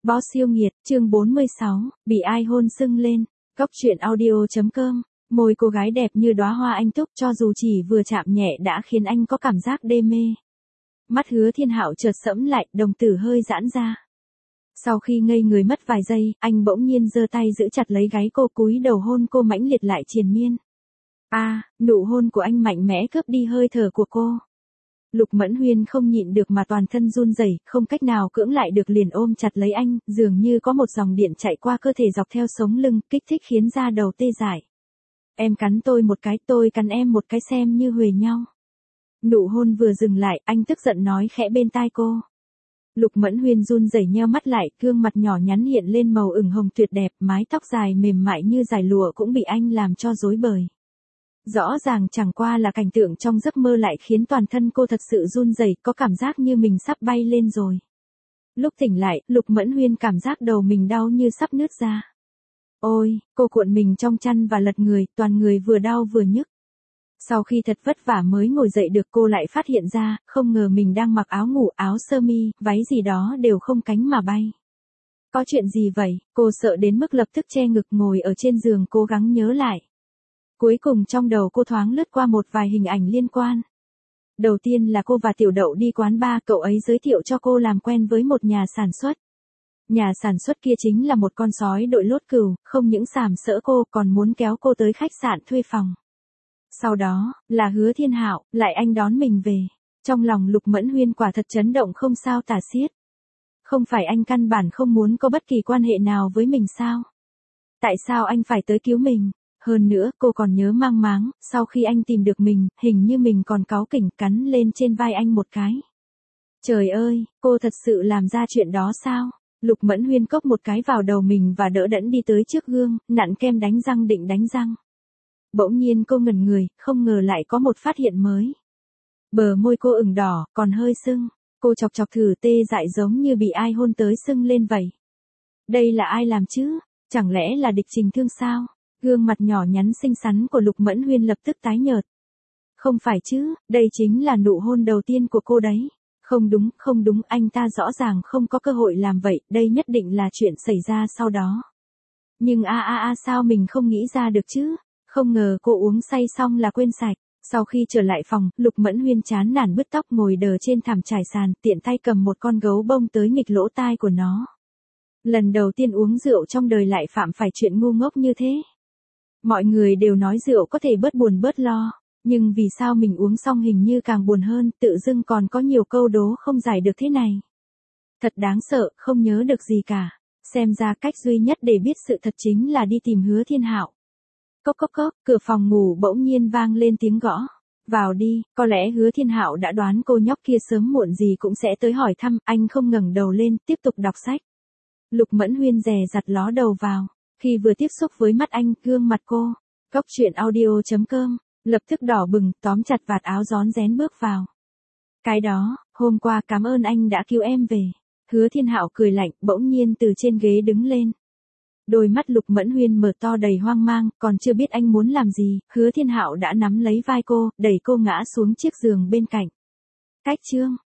Boss siêu nghiệt, chương 46, bị ai hôn sưng lên. Cốc truyện audio.com. Môi cô gái đẹp như đóa hoa anh túc, cho dù chỉ vừa chạm nhẹ đã khiến anh có cảm giác đê mê. Mắt Hứa Thiên Hạo chợt sẫm lại, đồng tử hơi giãn ra. Sau khi ngây người mất vài giây, anh bỗng nhiên giơ tay giữ chặt lấy gáy cô, cúi đầu hôn cô mãnh liệt lại triền miên. Nụ hôn của anh mạnh mẽ cướp đi hơi thở của cô. Lục Mẫn Huyên không nhịn được mà toàn thân run rẩy, không cách nào cưỡng lại được liền ôm chặt lấy anh, dường như có một dòng điện chạy qua cơ thể dọc theo sống lưng, kích thích khiến da đầu tê dại. Em cắn tôi một cái, tôi cắn em một cái xem như huề nhau. Nụ hôn vừa dừng lại, anh tức giận nói khẽ bên tai cô. Lục Mẫn Huyên run rẩy nheo mắt lại, gương mặt nhỏ nhắn hiện lên màu ửng hồng tuyệt đẹp, mái tóc dài mềm mại như dải lụa cũng bị anh làm cho rối bời. Rõ ràng chẳng qua là cảnh tượng trong giấc mơ lại khiến toàn thân cô thật sự run rẩy, có cảm giác như mình sắp bay lên rồi. Lúc tỉnh lại, Lục Mẫn Huyên cảm giác đầu mình đau như sắp nứt ra. Ôi, cô cuộn mình trong chăn và lật người, toàn người vừa đau vừa nhức. Sau khi thật vất vả mới ngồi dậy được, cô lại phát hiện ra, không ngờ mình đang mặc áo ngủ, áo sơ mi, váy gì đó đều không cánh mà bay. Có chuyện gì vậy? Cô sợ đến mức lập tức che ngực ngồi ở trên giường cố gắng nhớ lại. Cuối cùng trong đầu cô thoáng lướt qua một vài hình ảnh liên quan. Đầu tiên là cô và Tiểu Đậu đi quán bar, cậu ấy giới thiệu cho cô làm quen với một nhà sản xuất. Nhà sản xuất kia chính là một con sói đội lốt cừu, không những sàm sỡ cô còn muốn kéo cô tới khách sạn thuê phòng. Sau đó, là Hứa Thiên Hạo, lại anh đón mình về. Trong lòng Lục Mẫn Huyên quả thật chấn động không sao tả xiết. Không phải anh căn bản không muốn có bất kỳ quan hệ nào với mình sao? Tại sao anh phải tới cứu mình? Hơn nữa, cô còn nhớ mang máng, sau khi anh tìm được mình, hình như mình còn cáu kỉnh cắn lên trên vai anh một cái. Trời ơi, cô thật sự làm ra chuyện đó sao? Lục Mẫn Huyên cốc một cái vào đầu mình và đỡ đẫn đi tới trước gương, nặn kem đánh răng định đánh răng. Bỗng nhiên cô ngẩn người, không ngờ lại có một phát hiện mới. Bờ môi cô ửng đỏ, còn hơi sưng. Cô chọc chọc thử tê dại giống như bị ai hôn tới sưng lên vậy. Đây là ai làm chứ? Chẳng lẽ là Địch Trình Thương sao? Gương mặt nhỏ nhắn xinh xắn của Lục Mẫn Huyên lập tức tái nhợt. Không phải chứ, đây chính là nụ hôn đầu tiên của cô đấy. Không đúng, anh ta rõ ràng không có cơ hội làm vậy, đây nhất định là chuyện xảy ra sau đó. Nhưng sao mình không nghĩ ra được chứ? Không ngờ cô uống say xong là quên sạch. Sau khi trở lại phòng, Lục Mẫn Huyên chán nản bứt tóc ngồi đờ trên thảm trải sàn, tiện tay cầm một con gấu bông tới nghịch lỗ tai của nó. Lần đầu tiên uống rượu trong đời lại phạm phải chuyện ngu ngốc như thế. Mọi người đều nói rượu có thể bớt buồn bớt lo, nhưng vì sao mình uống xong hình như càng buồn hơn, tự dưng còn có nhiều câu đố không giải được thế này. Thật đáng sợ, không nhớ được gì cả. Xem ra cách duy nhất để biết sự thật chính là đi tìm Hứa Thiên Hạo. Cốc, cửa phòng ngủ bỗng nhiên vang lên tiếng gõ. Vào đi, có lẽ Hứa Thiên Hạo đã đoán cô nhóc kia sớm muộn gì cũng sẽ tới hỏi thăm, anh không ngẩng đầu lên, tiếp tục đọc sách. Lục Mẫn Huyên dè dặt ló đầu vào. Khi vừa tiếp xúc với mắt anh, gương mặt cô, Cốc truyện audio.com, lập tức đỏ bừng, tóm chặt vạt áo rón rén bước vào. Cái đó, hôm qua cảm ơn anh đã cứu em về. Hứa Thiên Hạo cười lạnh, bỗng nhiên từ trên ghế đứng lên. Đôi mắt Lục Mẫn Huyên mở to đầy hoang mang, còn chưa biết anh muốn làm gì, Hứa Thiên Hạo đã nắm lấy vai cô, đẩy cô ngã xuống chiếc giường bên cạnh. Cách chương.